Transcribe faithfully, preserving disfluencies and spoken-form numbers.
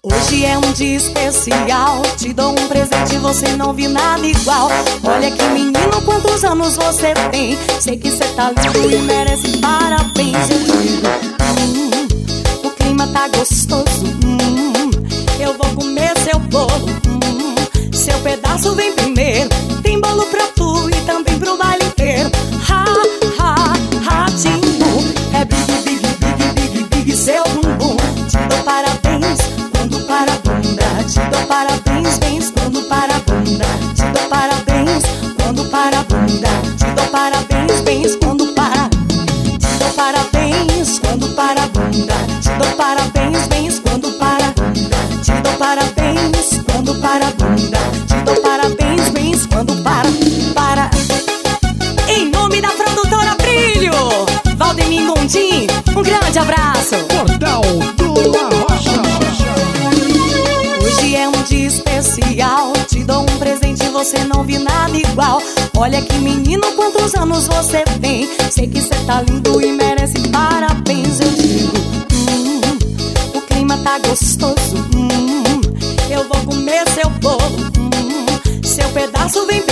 Hoje é um dia especial, te dou um presente, você não viu nada igual. Olha que menino, quantos anos você tem? Sei que cê tá lindo e merece parabéns. Eu digo, hum, o clima tá gostoso, hum, eu vou comer seu bolo, hum, seu pedaço vem primeiro. Tem bolo pra tu e também pro baile inteiro. Ha, ha, ratinho, é big, big, big, big, big seu bumbum. Te dou parabéns quando para a bunda, te dou parabéns, bens quando para a bunda, te dou parabéns quando para a bunda, te dou parabéns, bens quando para, te dou parabéns quando para a bunda, te dou parabéns, bens quando para a bunda, te dou parabéns quando para a bunda, te dou parabéns, bens quando para, para. Em nome da produtora Brilho, Valdemir Gondim, um grande abraço. Portal do Arrocha. Hoje é um dia especial, te dou um presente, você não viu nada igual. Olha que menino, quantos anos você tem? Sei que cê tá lindo e merece parabéns. Eu digo, hum, o clima tá gostoso, hum, eu vou comer seu bolo, hum, seu pedaço vem